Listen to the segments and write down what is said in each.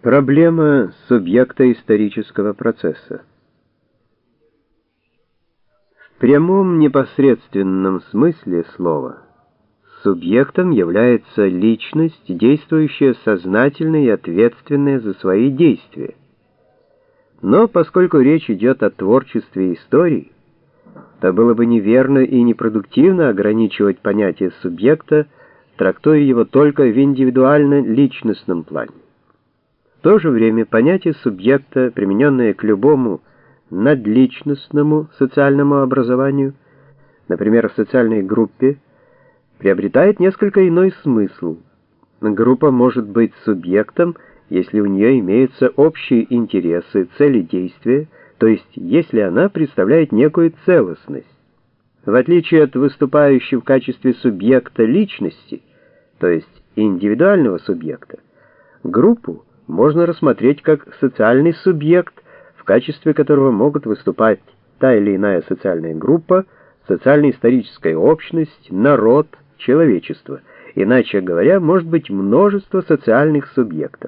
Проблема субъекта исторического процесса. В прямом непосредственном смысле слова субъектом является личность, действующая сознательно и ответственная за свои действия. Но поскольку речь идет о творчестве истории, то было бы неверно и непродуктивно ограничивать понятие субъекта, трактуя его только в индивидуально-личностном плане. В то же время понятие субъекта, примененное к любому надличностному социальному образованию, например, в социальной группе, приобретает несколько иной смысл. Группа может быть субъектом, если у нее имеются общие интересы, цели действия, то есть если она представляет некую целостность. В отличие от выступающей в качестве субъекта личности, то есть индивидуального субъекта, группу можно рассмотреть как социальный субъект, в качестве которого могут выступать та или иная социальная группа, социально-историческая общность, народ, человечество. Иначе говоря, может быть множество социальных субъектов.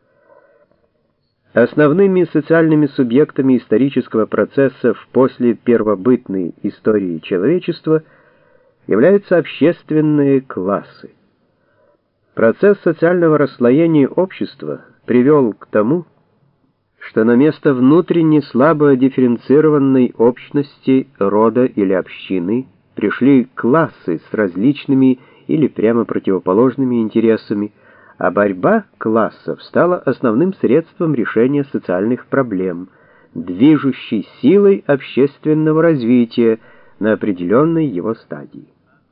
Основными социальными субъектами исторического процесса в послепервобытной истории человечества являются общественные классы. Процесс социального расслоения общества привел к тому, что на место внутренне слабо дифференцированной общности, рода или общины пришли классы с различными или прямо противоположными интересами, а борьба классов стала основным средством решения социальных проблем, движущей силой общественного развития на определенной его стадии.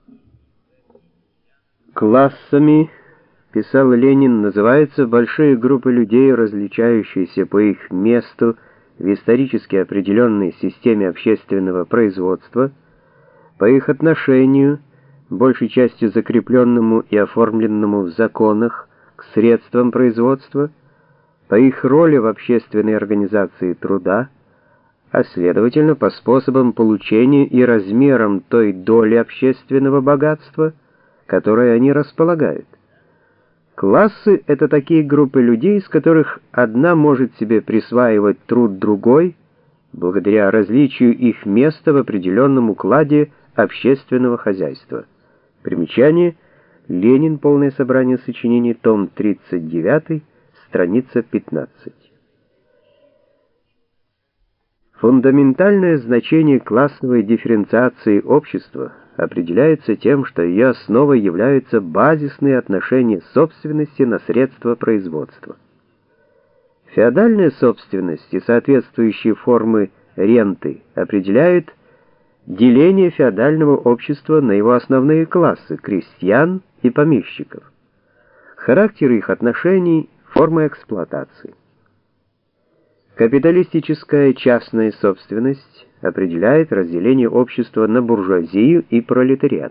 Классами, писал Ленин, называются большие группы людей, различающиеся по их месту в исторически определенной системе общественного производства, по их отношению, большей частью закрепленному и оформленному в законах, к средствам производства, по их роли в общественной организации труда, а следовательно по способам получения и размерам той доли общественного богатства, которой они располагают. Классы — это такие группы людей, из которых одна может себе присваивать труд другой, благодаря различию их места в определенном укладе общественного хозяйства. Примечание: Ленин. Полное собрание сочинений. Том 39, страница 15. Фундаментальное значение классовой дифференциации общества определяется тем, что ее основой являются базисные отношения собственности на средства производства. Феодальная собственность и соответствующие формы ренты определяют деление феодального общества на его основные классы — крестьян и помещиков. Характер их отношений — форма эксплуатации. Капиталистическая частная собственность определяет разделение общества на буржуазию и пролетариат.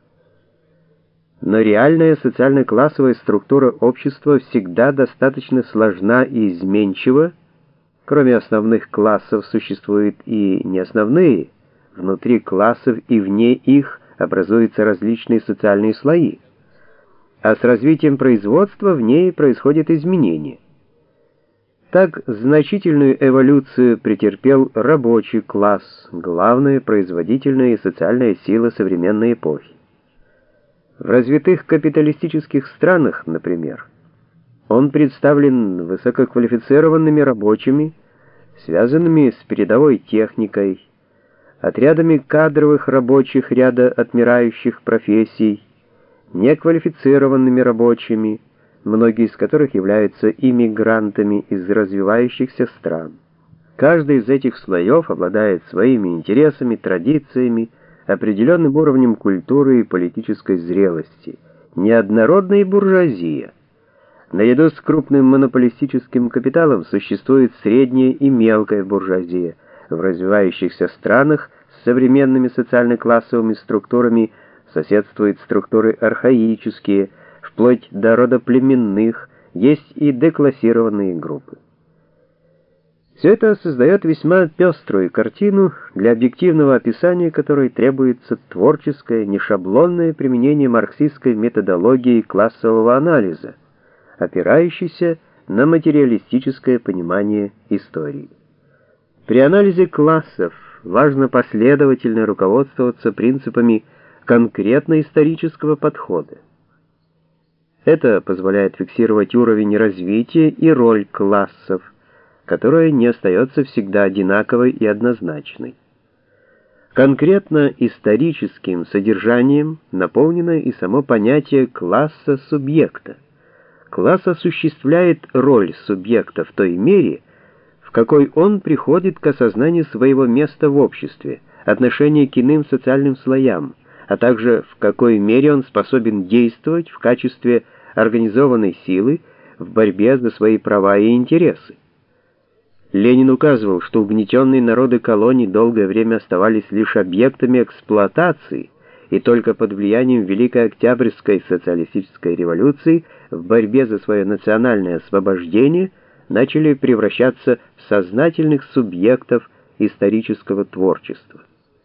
Но реальная социально-классовая структура общества всегда достаточно сложна и изменчива. Кроме основных классов существуют и неосновные. Внутри классов и вне их образуются различные социальные слои. А с развитием производства в ней происходят изменения. Так, значительную эволюцию претерпел рабочий класс, главная производительная и социальная сила современной эпохи. В развитых капиталистических странах, например, он представлен высококвалифицированными рабочими, связанными с передовой техникой, отрядами кадровых рабочих ряда отмирающих профессий, неквалифицированными рабочими, многие из которых являются иммигрантами из развивающихся стран. Каждый из этих слоев обладает своими интересами, традициями, определенным уровнем культуры и политической зрелости. Неоднородная буржуазия. Наряду с крупным монополистическим капиталом существует средняя и мелкая буржуазия. В развивающихся странах с современными социально-классовыми структурами соседствуют структуры архаические, вплоть до рода племенных, есть и деклассированные группы. Все это создает весьма пеструю картину, для объективного описания которой требуется творческое, нешаблонное применение марксистской методологии классового анализа, опирающейся на материалистическое понимание истории. При анализе классов важно последовательно руководствоваться принципами конкретно-исторического подхода. Это позволяет фиксировать уровень развития и роль классов, которая не остается всегда одинаковой и однозначной. Конкретно историческим содержанием наполнено и само понятие класса-субъекта. Класс осуществляет роль субъекта в той мере, в какой он приходит к осознанию своего места в обществе, отношения к иным социальным слоям, а также в какой мере он способен действовать в качестве организованной силы в борьбе за свои права и интересы. Ленин указывал, что угнетенные народы колоний долгое время оставались лишь объектами эксплуатации, и только под влиянием Великой Октябрьской социалистической революции в борьбе за свое национальное освобождение начали превращаться в сознательных субъектов исторического творчества.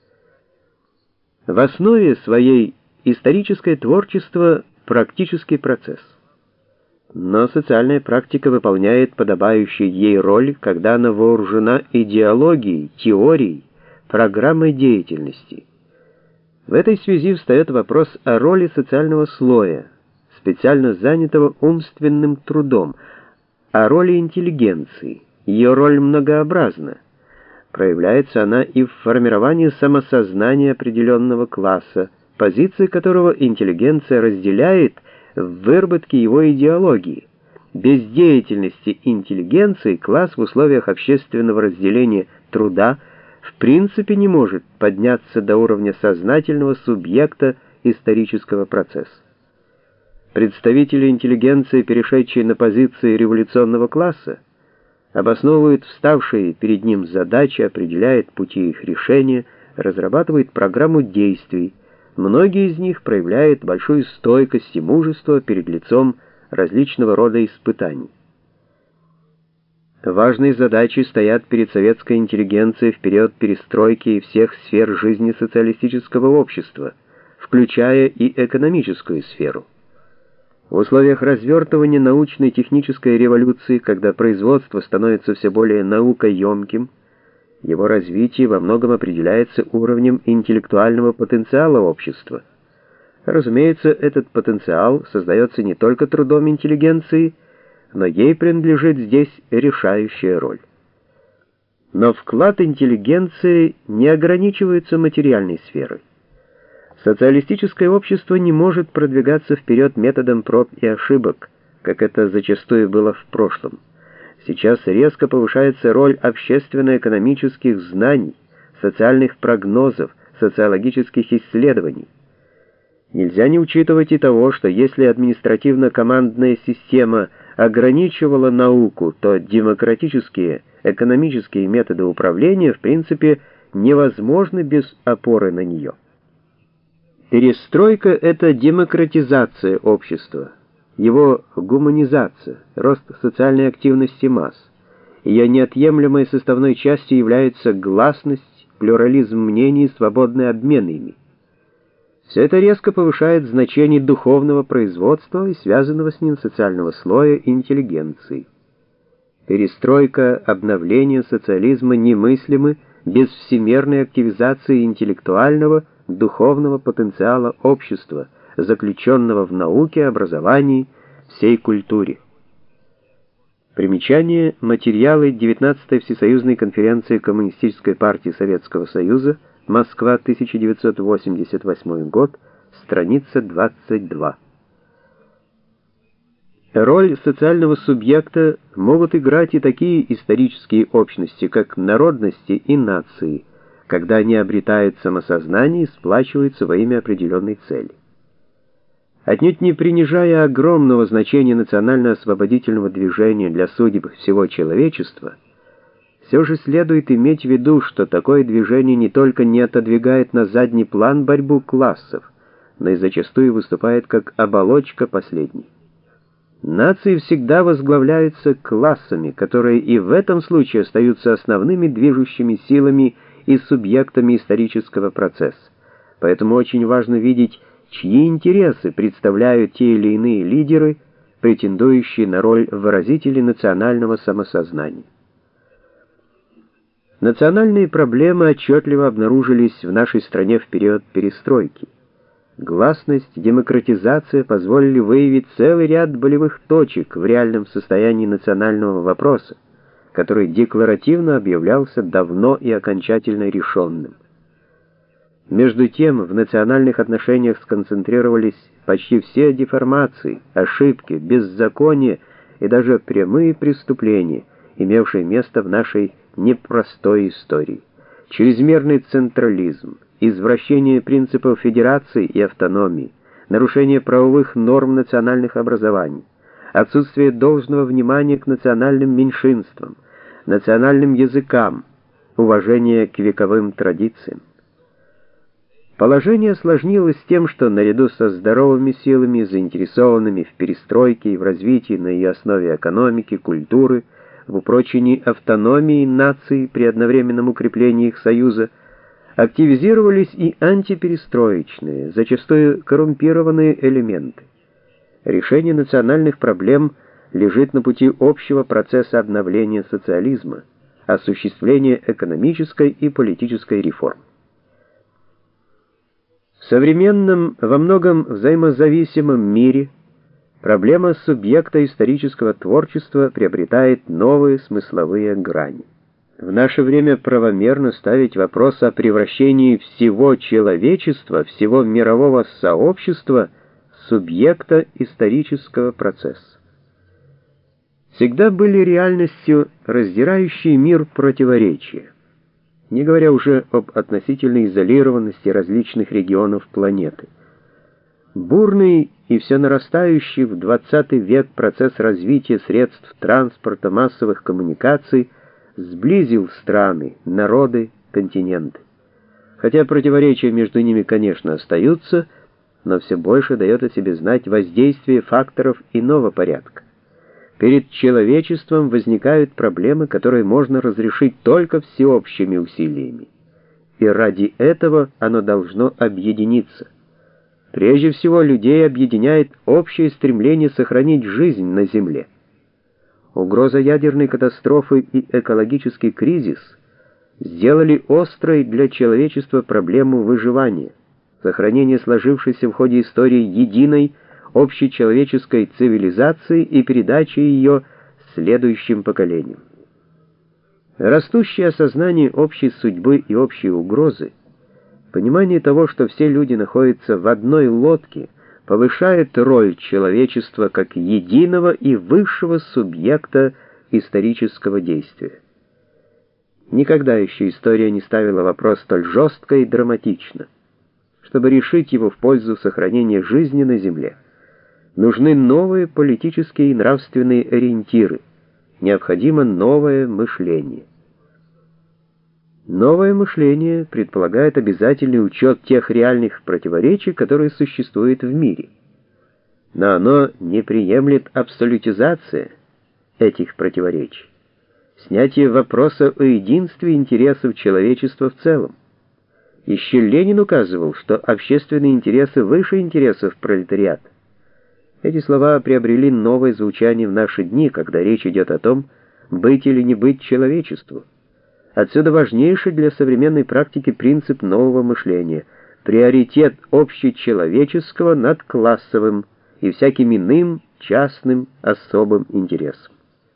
В основе своей историческое творчество – практический процесс. Но социальная практика выполняет подобающую ей роль, когда она вооружена идеологией, теорией, программой деятельности. В этой связи встает вопрос о роли социального слоя, специально занятого умственным трудом, о роли интеллигенции. Ее роль многообразна. Проявляется она и в формировании самосознания определенного класса, позиции которого интеллигенция разделяет в выработке его идеологии. Без деятельности интеллигенции класс в условиях общественного разделения труда в принципе не может подняться до уровня сознательного субъекта исторического процесса. Представители интеллигенции, перешедшие на позиции революционного класса, обосновывают вставшие перед ним задачи, определяют пути их решения, разрабатывают программу действий. Многие из них проявляют большую стойкость и мужество перед лицом различного рода испытаний. Важные задачи стоят перед советской интеллигенцией в период перестройки всех сфер жизни социалистического общества, включая и экономическую сферу. В условиях развертывания научной и технической революции, когда производство становится все более наукоемким, его развитие во многом определяется уровнем интеллектуального потенциала общества. Разумеется, этот потенциал создается не только трудом интеллигенции, но ей принадлежит здесь решающая роль. Но вклад интеллигенции не ограничивается материальной сферой. Социалистическое общество не может продвигаться вперед методом проб и ошибок, как это зачастую было в прошлом. Сейчас резко повышается роль общественно-экономических знаний, социальных прогнозов, социологических исследований. Нельзя не учитывать и того, что если административно-командная система ограничивала науку, то демократические, экономические методы управления в принципе невозможны без опоры на нее. Перестройка — это демократизация общества, его гуманизация, рост социальной активности масс. Ее неотъемлемой составной частью является гласность, плюрализм мнений, свободный обмен ими. Все это резко повышает значение духовного производства и связанного с ним социального слоя интеллигенции. Перестройка, обновление социализма немыслимы без всемирной активизации интеллектуального, духовного потенциала общества, заключенного в науке, образовании, всей культуре. Примечание: материалы 19-й Всесоюзной конференции Коммунистической партии Советского Союза, Москва, 1988 год, страница 22. Роль социального субъекта могут играть и такие исторические общности, как народности и нации, когда они обретают самосознание и сплачиваются во имя определенной цели. Отнюдь не принижая огромного значения национально-освободительного движения для судеб всего человечества, все же следует иметь в виду, что такое движение не только не отодвигает на задний план борьбу классов, но и зачастую выступает как оболочка последней. Нации всегда возглавляются классами, которые и в этом случае остаются основными движущими силами и субъектами исторического процесса. Поэтому очень важно видеть, чьи интересы представляют те или иные лидеры, претендующие на роль выразителей национального самосознания. Национальные проблемы отчетливо обнаружились в нашей стране в период перестройки. Гласность, демократизация позволили выявить целый ряд болевых точек в реальном состоянии национального вопроса, который декларативно объявлялся давно и окончательно решенным. Между тем, в национальных отношениях сконцентрировались почти все деформации, ошибки, беззакония и даже прямые преступления, имевшие место в нашей непростой истории. Чрезмерный централизм, извращение принципов федерации и автономии, нарушение правовых норм национальных образований, отсутствие должного внимания к национальным меньшинствам, национальным языкам, уважение к вековым традициям. Положение осложнилось тем, что наряду со здоровыми силами, заинтересованными в перестройке и в развитии на ее основе экономики, культуры, в упрочении автономии наций при одновременном укреплении их союза, активизировались и антиперестроечные, зачастую коррумпированные элементы. Решение национальных проблем лежит на пути общего процесса обновления социализма, осуществления экономической и политической реформ. В современном, во многом взаимозависимом мире проблема субъекта исторического творчества приобретает новые смысловые грани. В наше время правомерно ставить вопрос о превращении всего человечества, всего мирового сообщества в субъекта исторического процесса. Всегда были реальностью раздирающие мир противоречия, не говоря уже об относительной изолированности различных регионов планеты. Бурный и все нарастающий в 20 век процесс развития средств транспорта, массовых коммуникаций сблизил страны, народы, континенты. Хотя противоречия между ними, конечно, остаются, но все больше дает о себе знать воздействие факторов иного порядка. Перед человечеством возникают проблемы, которые можно разрешить только всеобщими усилиями. И ради этого оно должно объединиться. Прежде всего, людей объединяет общее стремление сохранить жизнь на Земле. Угроза ядерной катастрофы и экологический кризис сделали острой для человечества проблему выживания, сохранения сложившейся в ходе истории единой общечеловеческой цивилизации и передачи ее следующим поколениям. Растущее осознание общей судьбы и общей угрозы, понимание того, что все люди находятся в одной лодке, повышает роль человечества как единого и высшего субъекта исторического действия. Никогда еще история не ставила вопрос столь жестко и драматично. Чтобы решить его в пользу сохранения жизни на Земле, нужны новые политические и нравственные ориентиры, необходимо новое мышление. Новое мышление предполагает обязательный учет тех реальных противоречий, которые существуют в мире. Но оно не приемлет абсолютизация этих противоречий, снятие вопроса о единстве интересов человечества в целом. Еще Ленин указывал, что общественные интересы выше интересов пролетариата. Эти слова приобрели новое звучание в наши дни, когда речь идет о том, быть или не быть человечеству. Отсюда важнейший для современной практики принцип нового мышления — приоритет общечеловеческого над классовым и всяким иным частным особым интересом.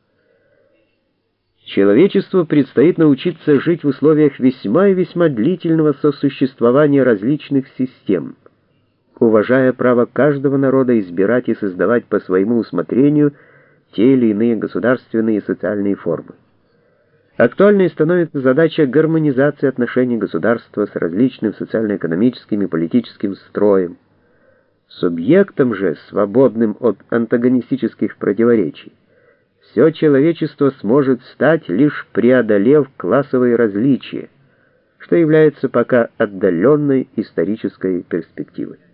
Человечеству предстоит научиться жить в условиях весьма и весьма длительного сосуществования различных систем, уважая право каждого народа избирать и создавать по своему усмотрению те или иные государственные и социальные формы. Актуальной становится задача гармонизации отношений государства с различным социально-экономическим и политическим строем. Субъектом же, свободным от антагонистических противоречий, все человечество сможет стать, лишь преодолев классовые различия, что является пока отдаленной исторической перспективой.